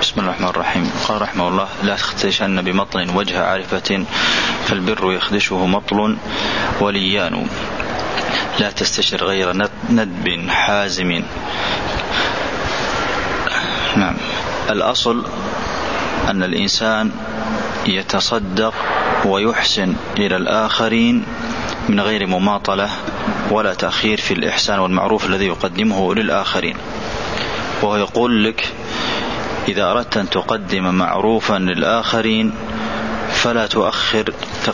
بسم الله الرحمن الرحيم. قال رحمه الله: لا تخدشن بمطل وجه عارفة فالبر يخدشه مطل وليان. لا تستشر غير ندب حازم. نعم. الأصل أن الإنسان يتصدق ويحسن إلى الآخرين من غير مماطلة ولا تأخير في الإحسان والمعروف الذي يقدمه للآخرين. وهو يقول لك: إذا أردت أن تقدم معروفا للآخرين فلا تؤخر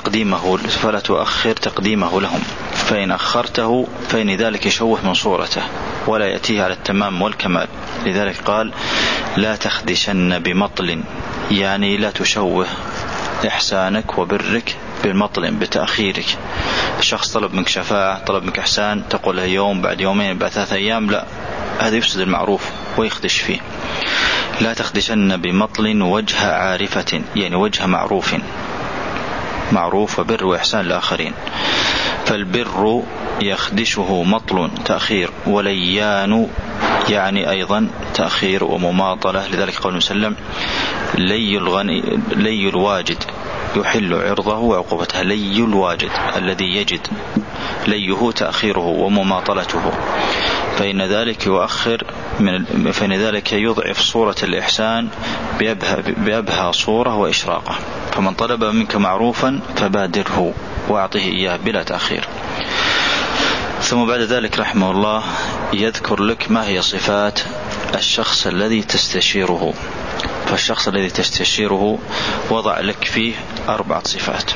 تقديمه لهم، فإن أخرته فإن ذلك يشوه من صورته ولا يأتيه على التمام والكمال. لذلك قال: لا تخدشن بمطل، يعني لا تشوه إحسانك وبرك بالمطل، بتأخيرك. الشخص طلب منك شفاعة، طلب منك إحسان، تقول له يوم بعد يومين بعد 3 أيام، لا، هذا يفسد المعروف ويخدش فيه. لا تخدشن بمطل وجه عارفة، يعني وجه معروف وبر وإحسان الآخرين. فالبر يخدشه مطل تأخير، وليان يعني أيضا تأخير ومماطلة. لذلك قال وسلم: لي الواجد يحل عرضه وعقوبته. لي الواجد الذي يجد، ليه تأخيره ومماطلته، فإن ذلك يضعف صورة الإحسان بأبهى صورة وإشراقة. فمن طلب منك معروفا فبادره وأعطيه إياه بلا تأخير. ثم بعد ذلك رحمه الله يذكر لك ما هي صفات الشخص الذي تستشيره. فالشخص الذي تستشيره وضع لك فيه 4 صفات.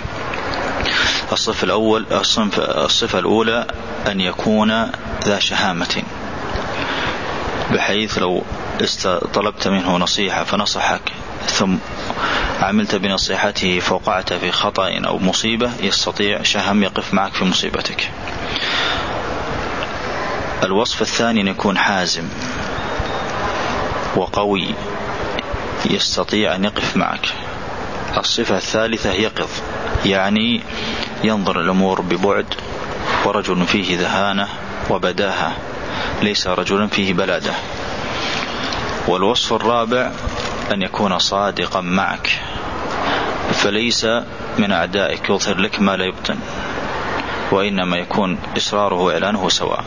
الصفة الأولى أن يكون ذا شهامة، بحيث لو طلبت منه نصيحة فنصحك ثم عملت بنصيحته فوقعت في خطأ أو مصيبة، يستطيع شهم يقف معك في مصيبتك. الوصف الثاني أن يكون حازم وقوي، يستطيع أن يقف معك. الصفة الثالثة يقظ، يعني ينظر الأمور ببعد، ورجل فيه ذهانة وبداهة، ليس رجلا فيه بلادة. والوصف الرابع أن يكون صادقا معك، فليس من أعدائك يظهر لك ما لا يبطن، وإنما يكون إصراره وإعلانه سواء.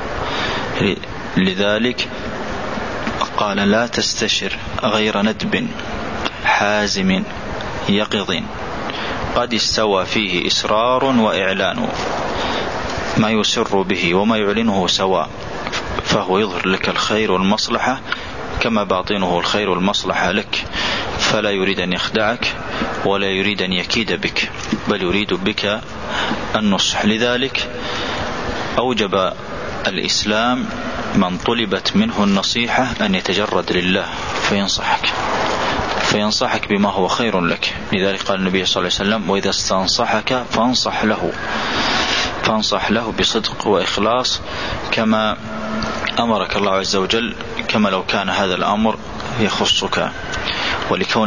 لذلك قال: لا تستشر غير ندب حازم يقظ قد استوى فيه إصرار وإعلان، ما يسر به وما يعلنه سواء، فهو يظهر لك الخير والمصلحة كما باطنه الخير والمصلحة لك، فلا يريد أن يخدعك ولا يريد أن يكيد بك، بل يريد بك النصح. لذلك أوجب الإسلام من طلبت منه النصيحة أن يتجرد لله فينصحك بما هو خير لك. لذلك قال النبي صلى الله عليه وسلم: وإذا استنصحك فانصح له بصدق وإخلاص كما أمرك الله عز وجل، كما لو كان هذا الأمر يخصك. ولكون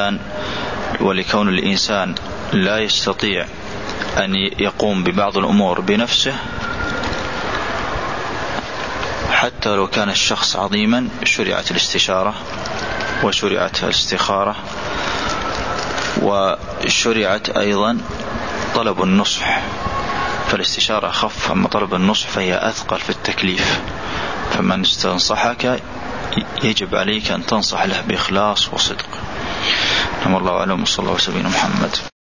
الإنسان لا يستطيع أن يقوم ببعض الأمور بنفسه، حتى لو كان الشخص عظيما، شرعت الاستشارة وشرعت الاستخارة وشرعت أيضا طلب النصح. فالاستشارة أخف، أما طلب النصح فهي أثقل في التكليف. فمن استنصحك يجب عليك أن تنصح له بإخلاص وصدق. الله أعلم، صلى الله عليه وسلم محمد.